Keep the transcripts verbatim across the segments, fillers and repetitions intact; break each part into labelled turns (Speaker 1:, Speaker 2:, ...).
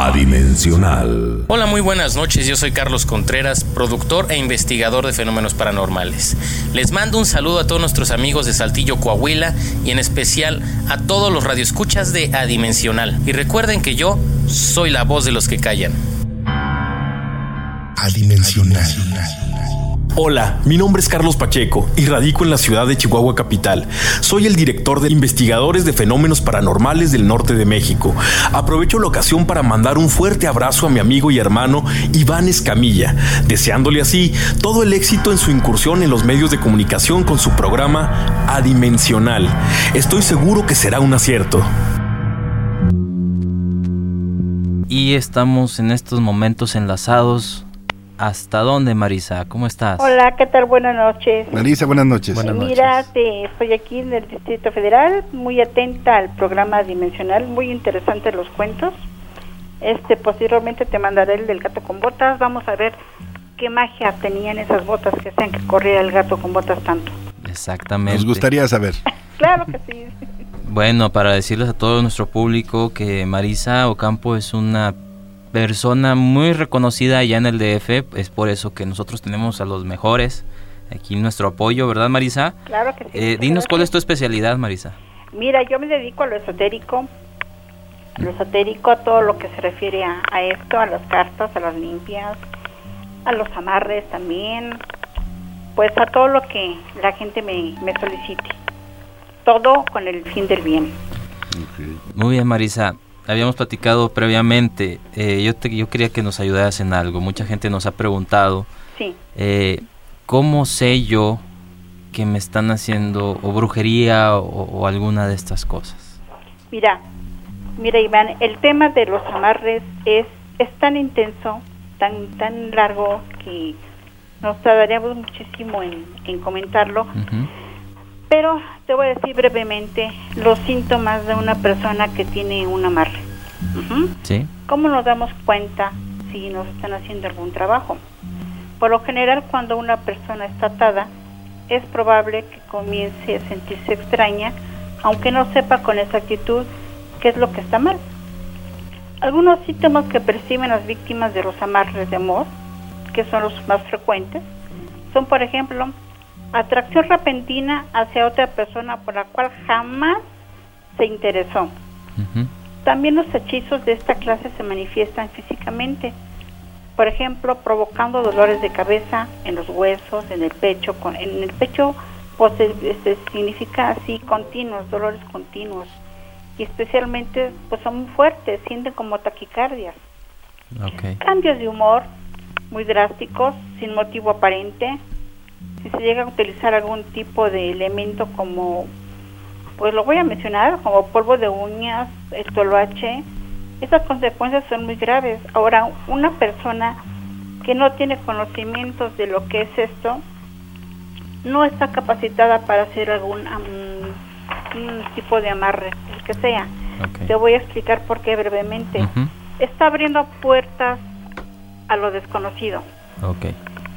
Speaker 1: Adimensional.
Speaker 2: Hola, muy buenas noches. Yo soy Carlos Contreras, productor e investigador de fenómenos paranormales. Les mando un saludo a todos nuestros amigos de Saltillo, Coahuila, y en especial a todos los radioescuchas de Adimensional. Y recuerden que yo soy la voz de los que callan.
Speaker 1: Adimensional.
Speaker 3: Hola, mi nombre es Carlos Pacheco y radico en la ciudad de Chihuahua capital. Soy el director de Investigadores de Fenómenos Paranormales del Norte de México. Aprovecho la ocasión para mandar un fuerte abrazo a mi amigo y hermano Iván Escamilla, deseándole así todo el éxito en su incursión en los medios de comunicación con su programa Adimensional. Estoy seguro que será un acierto.
Speaker 4: Y estamos en estos momentos enlazados. ¿Hasta dónde, Marisa? ¿Cómo estás?
Speaker 5: Hola, ¿qué tal? Buenas noches.
Speaker 6: Marisa, buenas noches.
Speaker 4: Buenas noches.
Speaker 5: Mira, te, estoy aquí en el Distrito Federal, muy atenta al programa Dimensional, muy interesantes los cuentos. Este, posteriormente te mandaré el del gato con botas. Vamos a ver qué magia tenían esas botas que hacían que corriera el gato con botas tanto.
Speaker 4: Exactamente.
Speaker 6: Nos gustaría saber.
Speaker 5: Claro que sí.
Speaker 4: Bueno, para decirles a todo nuestro público que Marisa Ocampo es una persona muy reconocida allá en el D F, es por eso que nosotros tenemos a los mejores aquí nuestro apoyo, ¿verdad, Marisa?
Speaker 5: Claro que sí.
Speaker 4: Eh, dinos cuál es tu especialidad, Marisa.
Speaker 5: Mira, yo me dedico a lo esotérico, a lo esotérico, a todo lo que se refiere a, a esto, a las cartas, a las limpias, a los amarres también, pues a todo lo que la gente me, me solicite, todo con el fin del bien.
Speaker 6: Okay.
Speaker 4: Muy bien, Marisa. Habíamos platicado previamente, eh, yo, te, yo quería que nos ayudaras en algo. Mucha gente nos ha preguntado,
Speaker 5: Sí.
Speaker 4: eh, ¿cómo sé yo que me están haciendo o brujería o, o alguna de estas cosas?
Speaker 5: Mira, mira Iván, el tema de los amarres es, es tan intenso, tan tan largo que nos tardaríamos muchísimo en, en comentarlo,
Speaker 4: Uh-huh.
Speaker 5: pero te voy a decir brevemente los síntomas de una persona que tiene un amarre. Uh-huh.
Speaker 4: ¿Sí?
Speaker 5: ¿Cómo nos damos cuenta si nos están haciendo algún trabajo? Por lo general, cuando una persona está atada, es probable que comience a sentirse extraña, aunque no sepa con exactitud qué es lo que está mal. Algunos síntomas que perciben las víctimas de los amarres de amor, que son los más frecuentes, son, por ejemplo, atracción repentina hacia otra persona por la cual jamás se interesó.
Speaker 4: Uh-huh.
Speaker 5: También los hechizos de esta clase se manifiestan físicamente, por ejemplo, provocando dolores de cabeza en los huesos, en el pecho. Con, en el pecho pues este, significa así continuos, dolores continuos, y especialmente pues son muy fuertes, sienten como taquicardias.
Speaker 4: Okay.
Speaker 5: Cambios de humor muy drásticos, sin motivo aparente. Si se llega a utilizar algún tipo de elemento como, pues lo voy a mencionar, como polvo de uñas, el toloache, esas consecuencias son muy graves. Ahora, una persona que no tiene conocimientos de lo que es esto, no está capacitada para hacer algún um, un tipo de amarre, el que sea.
Speaker 4: Okay.
Speaker 5: Te voy a explicar por qué brevemente.
Speaker 4: Uh-huh.
Speaker 5: Está abriendo puertas a lo desconocido.
Speaker 4: Okay.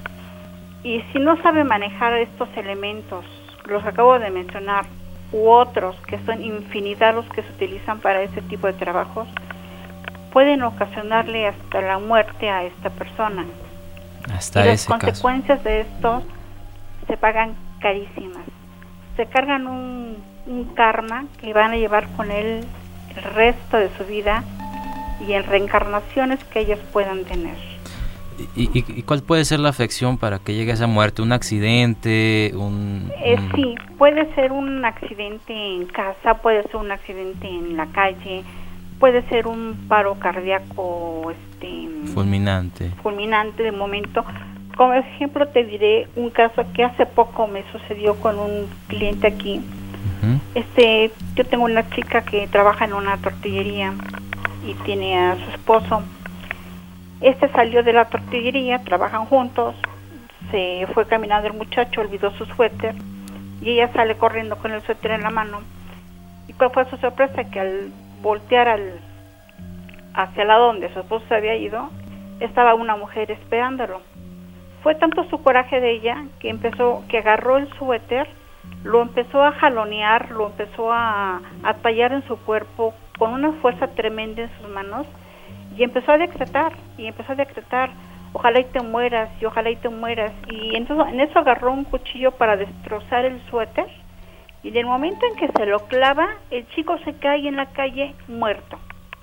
Speaker 5: Y si no sabe manejar estos elementos, los acabo de mencionar, u otros que son infinidad los que se utilizan para este tipo de trabajos, pueden ocasionarle hasta la muerte a esta persona.
Speaker 4: Hasta
Speaker 5: y las
Speaker 4: ese
Speaker 5: consecuencias
Speaker 4: caso.
Speaker 5: de esto se pagan carísimas. Se cargan un, un karma que van a llevar con él el resto de su vida y en reencarnaciones que ellos puedan tener.
Speaker 4: ¿Y, y, y cuál puede ser la afección para que llegue a esa muerte? ¿Un accidente? Un,
Speaker 5: Eh,
Speaker 4: un...
Speaker 5: Sí, puede ser un accidente en casa, puede ser un accidente en la calle, puede ser un paro cardíaco este,
Speaker 4: fulminante.
Speaker 5: fulminante de momento. Como ejemplo te diré un caso que hace poco me sucedió con un cliente aquí.
Speaker 4: Uh-huh.
Speaker 5: Este, yo tengo una chica que trabaja en una tortillería y tiene a su esposo. Este salió de la tortillería, trabajan juntos, se fue caminando el muchacho, olvidó su suéter y ella sale corriendo con el suéter en la mano. ¿Y cuál fue su sorpresa? Que al voltear al, hacia el lado donde su esposo se había ido, estaba una mujer esperándolo. Fue tanto su coraje de ella que empezó, que agarró el suéter, lo empezó a jalonear, lo empezó a, a tallar en su cuerpo con una fuerza tremenda en sus manos, y empezó a decretar, y empezó a decretar, ojalá y te mueras, y ojalá y te mueras, y entonces en eso agarró un cuchillo para destrozar el suéter, y en el momento en que se lo clava, el chico se cae en la calle muerto.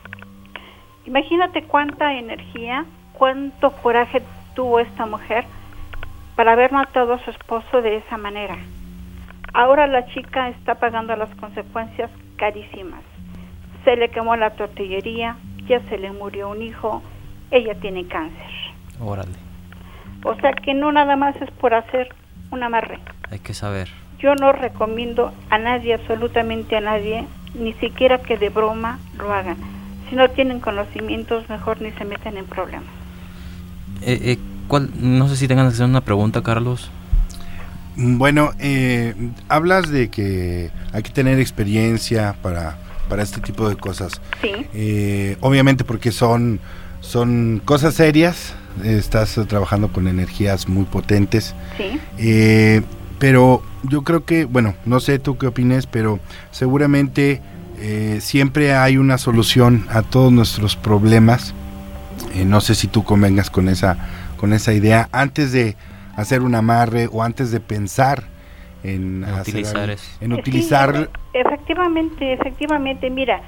Speaker 5: Imagínate cuánta energía, cuánto coraje tuvo esta mujer para haber matado a su esposo de esa manera. Ahora la chica está pagando las consecuencias carísimas. Se le quemó la tortillería, ya se le murió un hijo, ella tiene cáncer.
Speaker 4: Órale.
Speaker 5: O sea que no nada más es por hacer un amarre.
Speaker 4: Hay que saber.
Speaker 5: Yo no recomiendo a nadie, absolutamente a nadie, ni siquiera que de broma lo hagan. Si no tienen conocimientos, mejor ni se meten en problemas.
Speaker 4: Eh, eh, ¿cuál? No sé si tengan que hacer una pregunta, Carlos.
Speaker 6: Bueno, eh, hablas de que hay que tener experiencia para, para este tipo de cosas.
Speaker 5: Sí.
Speaker 6: Eh, obviamente porque son, son cosas serias, estás trabajando con energías muy potentes.
Speaker 5: Sí.
Speaker 6: Eh, pero yo creo que, bueno, no sé tú qué opines, pero seguramente eh, siempre hay una solución a todos nuestros problemas. Eh, no sé si tú convengas con esa, con esa idea antes de hacer un amarre o antes de pensar en,
Speaker 4: En
Speaker 6: hacer
Speaker 4: utilizar
Speaker 6: algo,
Speaker 4: eso.
Speaker 6: en utilizar.
Speaker 5: Sí, efectivamente, efectivamente, mira,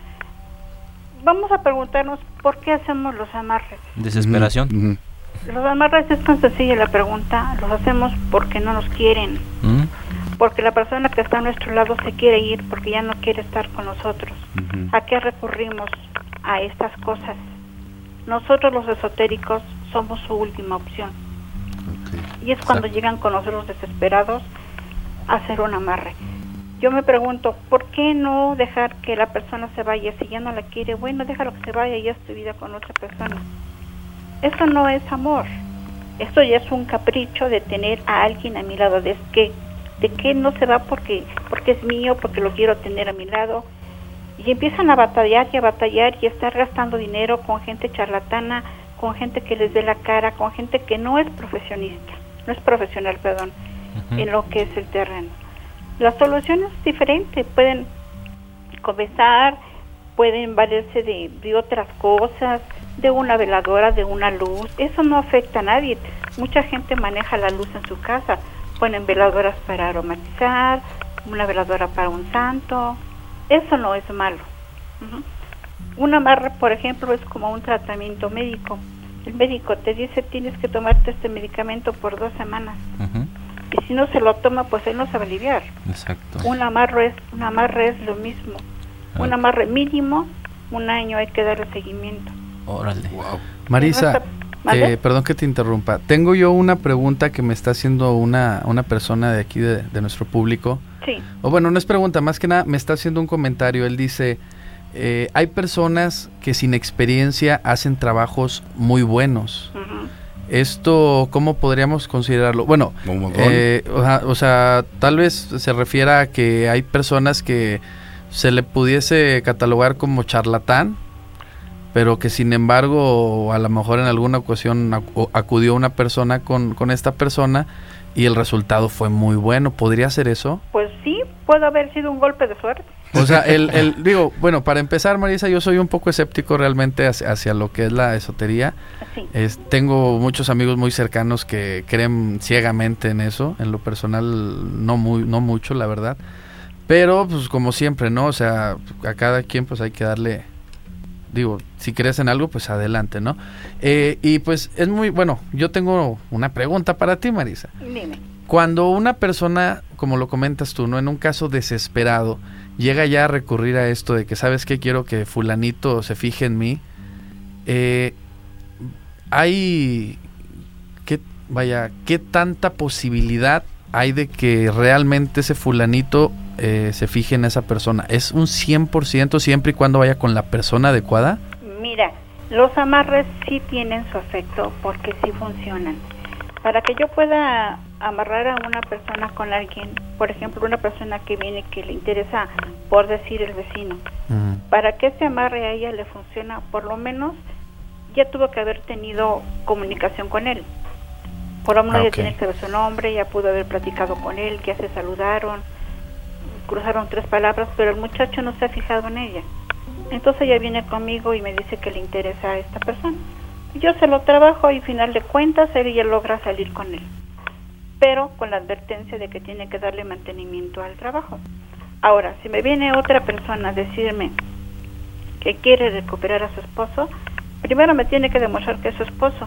Speaker 5: vamos a preguntarnos por qué hacemos los amarres.
Speaker 4: Desesperación.
Speaker 6: Ujú, ujú.
Speaker 5: Los amarres es tan sencilla la pregunta, los hacemos porque no nos quieren,
Speaker 4: ¿Mm?
Speaker 5: porque la persona que está a nuestro lado se quiere ir, porque ya no quiere estar con nosotros.
Speaker 6: Ujú.
Speaker 5: ¿A qué recurrimos? A estas cosas. Nosotros los esotéricos somos su última opción.
Speaker 6: Okay.
Speaker 5: Y es cuando
Speaker 4: Exacto.
Speaker 5: llegan con nosotros desesperados a hacer un amarre. Yo me pregunto, ¿por qué no dejar que la persona se vaya? Si ya no la quiere, bueno, déjalo que se vaya y haz tu vida con otra persona. Eso no es amor. Esto ya es un capricho de tener a alguien a mi lado. ¿De que, de que no se va porque, porque es mío, porque lo quiero tener a mi lado? Y empiezan a batallar y a batallar y a estar gastando dinero con gente charlatana, con gente que les dé la cara, con gente que no es profesionista, no es profesional, perdón,
Speaker 4: Ujú.
Speaker 5: en lo que es el terreno. La solución es diferente, pueden comenzar, pueden valerse de, de otras cosas, de una veladora, de una luz, eso no afecta a nadie. Mucha gente maneja la luz en su casa, ponen veladoras para aromatizar, una veladora para un santo, eso no es malo. Uh-huh. Un amarre, por ejemplo, es como un tratamiento médico. El médico te dice tienes que tomarte este medicamento por dos semanas.
Speaker 4: Ujú.
Speaker 5: Y si no se lo toma, pues él no se va a aliviar.
Speaker 4: Exacto.
Speaker 5: Un amarre es, un amarre es lo mismo.
Speaker 4: Ah.
Speaker 5: Un amarre mínimo, un año hay que darle seguimiento.
Speaker 4: Órale.
Speaker 6: Wow.
Speaker 1: Marisa,
Speaker 5: ¿Mande?
Speaker 1: eh, perdón que te interrumpa. Tengo yo una pregunta que me está haciendo una, una persona de aquí de, de nuestro público.
Speaker 5: Sí,
Speaker 1: O bueno, no es pregunta, más que nada me está haciendo un comentario. Él dice, eh, hay personas que sin experiencia hacen trabajos muy buenos.
Speaker 5: ujú.
Speaker 1: ¿Esto cómo podríamos considerarlo? Bueno,
Speaker 6: ¿Cómo?
Speaker 1: eh, o, sea, o sea, tal vez se refiera a que hay personas que se le pudiese catalogar como charlatán, pero que sin embargo a lo mejor en alguna ocasión acu- acudió una persona con, con esta persona y el resultado fue muy bueno. ¿Podría ser eso?
Speaker 5: Pues sí, puede haber sido un golpe de suerte.
Speaker 1: O sea, el, el digo, bueno, para empezar, Marisa, yo soy un poco escéptico realmente hacia, hacia lo que es la esotería.
Speaker 5: Sí,
Speaker 1: Es, tengo muchos amigos muy cercanos que creen ciegamente en eso. En lo personal, no muy, no mucho, la verdad. Pero, pues, como siempre, ¿no? O sea, a cada quien, pues, hay que darle... Digo, si crees en algo, pues, adelante, ¿no? Eh, y, pues, es muy... Bueno, yo tengo una pregunta para ti, Marisa.
Speaker 5: dime.
Speaker 1: Cuando una persona, como lo comentas tú, ¿no? En un caso desesperado, llega ya a recurrir a esto de que, ¿sabes qué? Quiero que fulanito se fije en mí. Eh, hay... ¿qué, vaya, ¿qué tanta posibilidad hay de que realmente ese fulanito eh, se fije en esa persona? ¿Es un cien por ciento siempre y cuando vaya con la persona adecuada?
Speaker 5: Mira, los amarres sí tienen su efecto porque sí funcionan. Para que yo pueda amarrar a una persona con alguien, por ejemplo, una persona que viene que le interesa, por decir, el vecino,
Speaker 1: Uh-huh.
Speaker 5: para que ese amarre a ella le funciona, por lo menos ya tuvo que haber tenido comunicación con él. Por lo menos
Speaker 1: Ah,
Speaker 5: ya
Speaker 1: ok.
Speaker 5: tiene que saber su nombre, ya pudo haber platicado con él, ya se saludaron, cruzaron tres palabras, pero el muchacho no se ha fijado en ella. Entonces ella viene conmigo y me dice que le interesa a esta persona. Yo se lo trabajo y al final de cuentas ella logra salir con él, pero con la advertencia de que tiene que darle mantenimiento al trabajo. Ahora, si me viene otra persona a decirme que quiere recuperar a su esposo, primero me tiene que demostrar que es su esposo.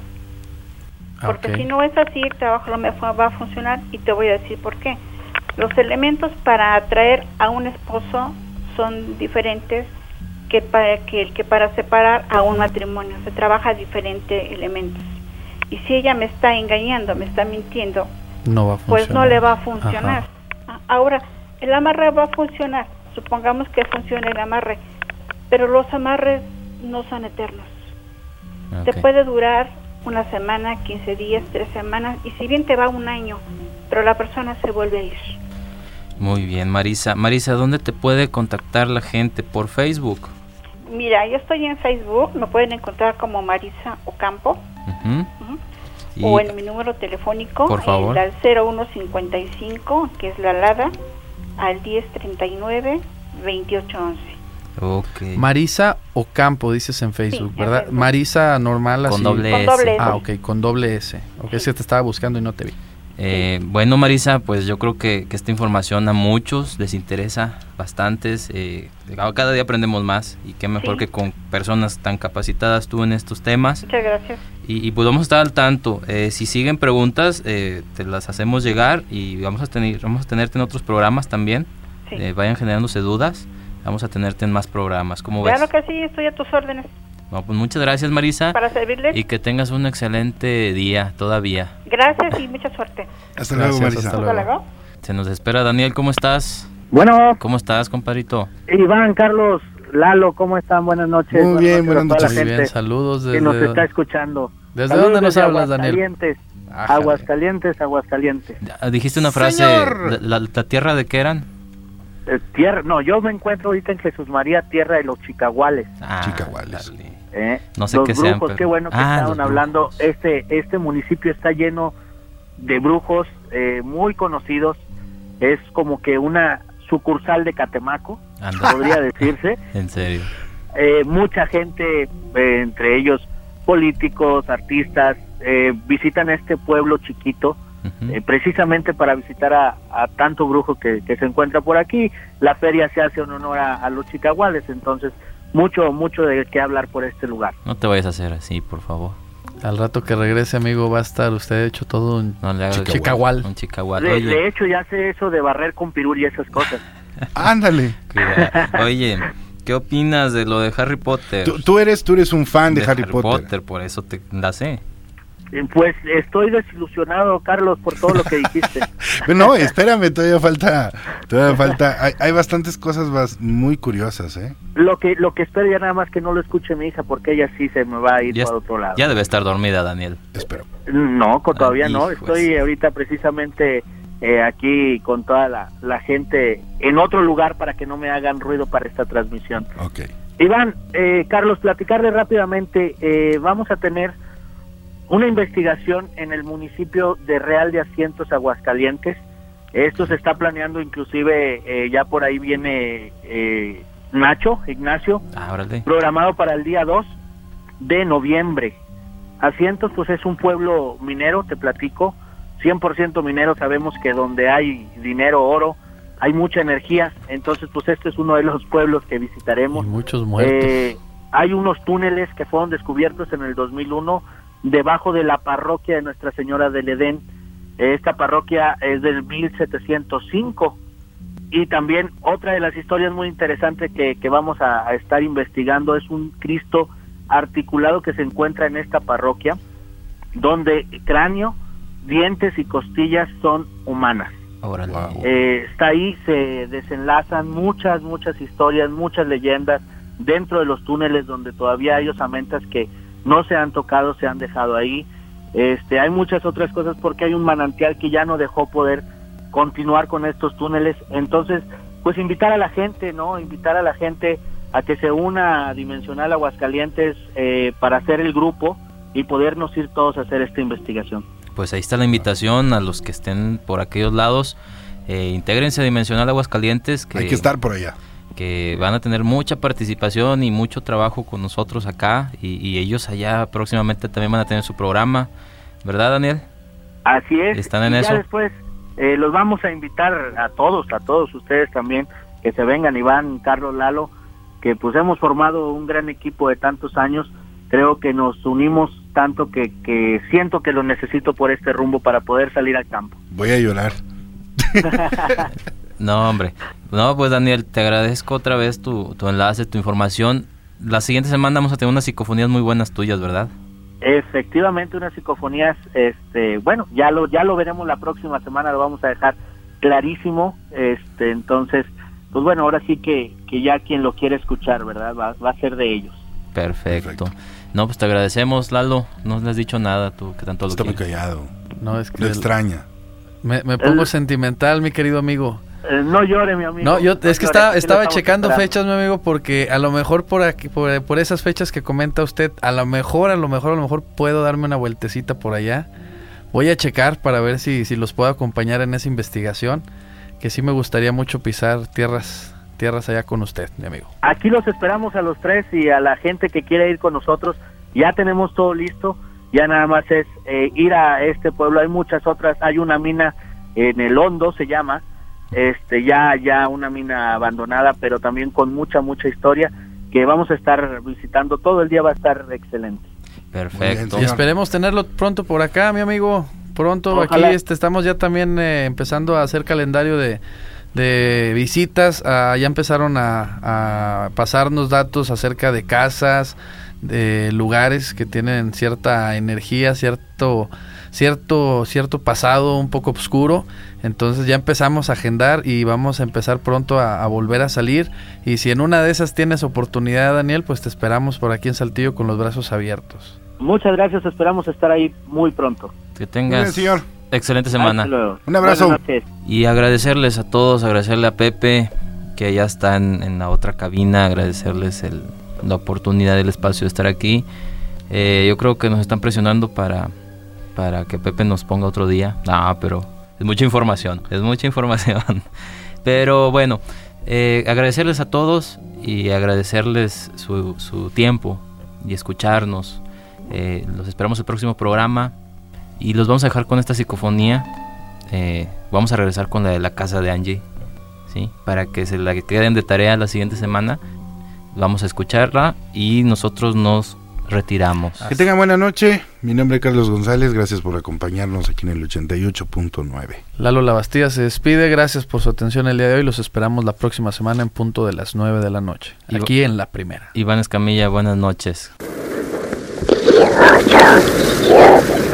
Speaker 5: Porque okay. si no es así, el trabajo no me va a funcionar, y te voy a decir por qué. Los elementos para atraer a un esposo son diferentes que para que el que para separar a un matrimonio. Se trabaja diferentes elementos. Y si ella me está engañando, me está mintiendo,
Speaker 1: no va a funcionar.
Speaker 5: Pues no le va a funcionar. Ajá. Ahora, el amarre va a funcionar. Supongamos que funcione el amarre, pero los amarres no son eternos. Okay. Te puede durar una semana, quince días, tres semanas, y si bien te va un año, pero la persona se vuelve a ir.
Speaker 4: Muy bien, Marisa. Marisa, ¿dónde te puede contactar la gente? ¿Por Facebook?
Speaker 5: Mira, yo estoy en Facebook, me pueden encontrar como Marisa Ocampo, uh-huh. Uh-huh. o en mi número telefónico,
Speaker 4: por favor,
Speaker 5: al cero uno cincuenta y cinco, que es la alada, al diez treinta y nueve, veintiocho once.
Speaker 4: Okay.
Speaker 1: Marisa Ocampo dices en Facebook, sí, ¿verdad? En Facebook. Marisa normal así.
Speaker 4: Con doble
Speaker 5: S.
Speaker 4: Con doble S.
Speaker 1: Ah, ok, con doble S. Ok, sí. Es que te estaba buscando y no te vi.
Speaker 4: Eh, sí. Bueno, Marisa, pues yo creo que, que esta información a muchos les interesa bastantes. Eh, cada día aprendemos más, y qué mejor sí. que con personas tan capacitadas tú en estos temas.
Speaker 5: Muchas gracias.
Speaker 4: Y, y pues vamos a estar al tanto. Eh, si siguen preguntas, eh, te las hacemos llegar, y vamos a tener, vamos a tenerte en otros programas también. Sí. Eh, vayan generándose dudas. Vamos a tenerte en más programas. ¿Cómo ves?
Speaker 5: Claro que sí, estoy a tus órdenes.
Speaker 4: No, pues muchas gracias, Marisa.
Speaker 5: Para servirles.
Speaker 4: Y que tengas un excelente día todavía.
Speaker 5: Gracias y mucha suerte.
Speaker 6: Hasta luego, Marisa.
Speaker 5: Hasta luego. Hasta luego.
Speaker 4: Se nos espera Daniel, ¿cómo estás?
Speaker 7: Bueno.
Speaker 4: ¿Cómo estás, compadrito?
Speaker 7: Iván, Carlos, Lalo, ¿cómo están? Buenas noches.
Speaker 6: Muy bien, buenas noches.
Speaker 1: Muy bien, saludos desde...
Speaker 7: que nos está escuchando.
Speaker 1: ¿Desde
Speaker 7: saludos
Speaker 1: dónde nos
Speaker 7: desde
Speaker 1: hablas, Daniel?
Speaker 7: Aguascalientes. Aguascalientes, Aguascalientes.
Speaker 4: Dijiste una frase, la, la, ¿la tierra de qué eran?
Speaker 7: Eh, tierra, no, yo me encuentro ahorita en Jesús María, tierra de los Chicahuales.
Speaker 4: Ah,
Speaker 6: Chicahuales.
Speaker 7: Eh,
Speaker 4: no sé
Speaker 7: los
Speaker 4: qué
Speaker 7: brujos,
Speaker 4: sean, pero...
Speaker 7: qué bueno que
Speaker 4: ah,
Speaker 7: estaban hablando. Este este municipio está lleno de brujos eh, muy conocidos. Es como que una sucursal de Catemaco,
Speaker 4: Anda.
Speaker 7: podría decirse.
Speaker 4: En serio.
Speaker 7: Eh, mucha gente, eh, entre ellos políticos, artistas, eh, visitan este pueblo chiquito. Uh-huh. Eh, precisamente para visitar a, a tanto brujo que, que se encuentra por aquí. La feria se hace en honor a, a los chicahuales, entonces mucho mucho de qué hablar por este lugar.
Speaker 4: No te vayas a hacer así, por favor.
Speaker 1: Al rato que regrese, amigo, va a estar usted hecho todo un
Speaker 4: no, le hago
Speaker 1: chicahual.
Speaker 4: Un chicahual.
Speaker 7: De, de hecho, ya sé eso de barrer con pirul y esas cosas.
Speaker 6: Ándale.
Speaker 4: Oye, ¿qué opinas de lo de Harry Potter?
Speaker 6: Tú, tú eres tú eres un fan de, de Harry, Harry Potter.
Speaker 4: Potter. Por eso te la sé.
Speaker 7: Pues estoy desilusionado, Carlos, por todo lo que dijiste.
Speaker 6: No, espérame, todavía falta, todavía falta, hay, hay bastantes cosas más muy curiosas, ¿eh?
Speaker 7: Lo que lo que espero ya nada más que no lo escuche mi hija, porque ella sí se me va a ir
Speaker 4: ya,
Speaker 7: para otro lado.
Speaker 4: Ya debe estar dormida, Daniel.
Speaker 6: Espero.
Speaker 7: No, todavía ah, no,
Speaker 4: hijos.
Speaker 7: Estoy ahorita precisamente eh, aquí con toda la, la gente en otro lugar para que no me hagan ruido para esta transmisión.
Speaker 6: Ok.
Speaker 7: Iván, eh, Carlos, platicarle rápidamente, eh, vamos a tener una investigación en el municipio de Real de Asientos, Aguascalientes. Esto se está planeando, inclusive eh, ya por ahí viene eh, Nacho, Ignacio,
Speaker 4: ah,
Speaker 7: programado para el día dos de noviembre. Asientos, pues es un pueblo minero, te platico, cien por ciento minero. Sabemos que donde hay dinero, oro, hay mucha energía. Entonces, pues este es uno de los pueblos que visitaremos.
Speaker 1: Y muchos muertos.
Speaker 7: Eh, hay unos túneles que fueron descubiertos en el dos mil uno debajo de la parroquia de Nuestra Señora del Edén. Esta parroquia es del mil setecientos cinco. Y también otra de las historias muy interesantes que, que vamos a, a estar investigando es un Cristo articulado que se encuentra en esta parroquia, donde cráneo, dientes y costillas son humanas.
Speaker 4: Wow.
Speaker 7: Eh, está ahí, se desenlazan muchas, muchas historias, muchas leyendas dentro de los túneles donde todavía hay osamentas que no se han tocado, se han dejado ahí. Este, hay muchas otras cosas porque hay un manantial que ya no dejó poder continuar con estos túneles. Entonces, pues invitar a la gente, ¿no? Invitar a la gente a que se una a Dimensional Aguascalientes eh, para hacer el grupo y podernos ir todos a hacer esta investigación.
Speaker 4: Pues ahí está la invitación a los que estén por aquellos lados. Eh, intégrense a Dimensional Aguascalientes. Que
Speaker 6: hay que estar por allá.
Speaker 4: que van a tener mucha participación y mucho trabajo con nosotros acá, y, y ellos allá próximamente también van a tener su programa, ¿verdad, Daniel?
Speaker 7: Así es.
Speaker 4: ¿Están en
Speaker 7: y
Speaker 4: eso?
Speaker 7: Ya después eh, los vamos a invitar a todos, a todos ustedes también, que se vengan, Iván, Carlos, Lalo, que pues hemos formado un gran equipo de tantos años. Creo que nos unimos tanto que, que siento que lo necesito por este rumbo para poder salir al campo.
Speaker 6: Voy a llorar.
Speaker 4: No, hombre. No, pues Daniel, te agradezco otra vez tu, tu enlace, tu información. La siguiente semana vamos a tener unas psicofonías muy buenas tuyas, ¿verdad?
Speaker 7: Efectivamente, unas psicofonías, este, bueno, ya lo ya lo veremos la próxima semana, lo vamos a dejar clarísimo, este, entonces, pues bueno, ahora sí que, que ya quien lo quiere escuchar, ¿verdad? Va, va a ser de ellos.
Speaker 4: Perfecto.
Speaker 6: Perfecto.
Speaker 4: No, pues te agradecemos, Lalo. No le has dicho nada tú, que tanto lo
Speaker 6: Está muy
Speaker 4: quieres.
Speaker 6: callado.
Speaker 1: No, es que
Speaker 6: Lo
Speaker 1: el-
Speaker 6: extraña.
Speaker 1: me, me pongo
Speaker 7: El-
Speaker 1: sentimental, mi querido amigo.
Speaker 7: Eh, no llore, mi amigo.
Speaker 1: No, yo
Speaker 7: no
Speaker 1: es que
Speaker 7: llore,
Speaker 1: estaba,
Speaker 7: sí lo
Speaker 1: estaba
Speaker 7: estamos
Speaker 1: checando
Speaker 7: esperando.
Speaker 1: fechas, mi amigo, porque a lo mejor por aquí, por, por esas fechas que comenta usted, a lo mejor, a lo mejor, a lo mejor puedo darme una vueltecita por allá. Voy a checar para ver si, si los puedo acompañar en esa investigación, que sí me gustaría mucho pisar tierras, tierras allá con usted, mi amigo.
Speaker 7: Aquí los esperamos a los tres y a la gente que quiere ir con nosotros. Ya tenemos todo listo, ya nada más es eh, ir a este pueblo. Hay muchas otras, hay una mina en el Hondo, se llama, este ya ya una mina abandonada, pero también con mucha, mucha historia, que vamos a estar visitando. Todo el día va a estar excelente.
Speaker 4: Perfecto.
Speaker 6: Muy
Speaker 1: Y
Speaker 6: bien,
Speaker 1: esperemos tenerlo pronto por acá, mi amigo. Pronto
Speaker 7: Ojalá.
Speaker 1: aquí este, estamos ya también eh, empezando a hacer calendario de, de visitas. Ah, ya empezaron a, a pasarnos datos acerca de casas, de lugares que tienen cierta energía, cierto cierto cierto pasado un poco oscuro. Entonces ya empezamos a agendar y vamos a empezar pronto a, a volver a salir. Y si en una de esas tienes oportunidad, Daniel, pues te esperamos por aquí en Saltillo con los brazos abiertos.
Speaker 7: Muchas gracias, esperamos estar ahí muy pronto.
Speaker 4: Que
Speaker 6: Muy
Speaker 4: tengas
Speaker 6: bien, señor.
Speaker 4: excelente semana.
Speaker 7: Hasta luego.
Speaker 6: Un abrazo.
Speaker 7: Buenas noches.
Speaker 4: Y agradecerles a todos, agradecerle a Pepe, que ya está en, en la otra cabina, agradecerles el, la oportunidad, el espacio de estar aquí. Eh, yo creo que nos están presionando para, para que Pepe nos ponga otro día. No, pero es mucha información, es mucha información. Pero bueno, eh, agradecerles a todos y agradecerles su, su tiempo y escucharnos. Eh, los esperamos el próximo programa y los vamos a dejar con esta psicofonía. Eh, vamos a regresar con la de la casa de Angie, ¿sí? Para que se la queden de tarea la siguiente semana. Vamos a escucharla y nosotros nos retiramos.
Speaker 6: Que tengan buena noche. Mi nombre es Carlos González. Gracias por acompañarnos aquí en el ochenta y ocho punto nueve.
Speaker 1: Lalo Labastida se despide, gracias por su atención el día de hoy, los esperamos la próxima semana en punto de las nueve de la noche,
Speaker 4: Y-
Speaker 1: aquí en La Primera.
Speaker 4: Iván Escamilla, buenas noches.
Speaker 8: Muchos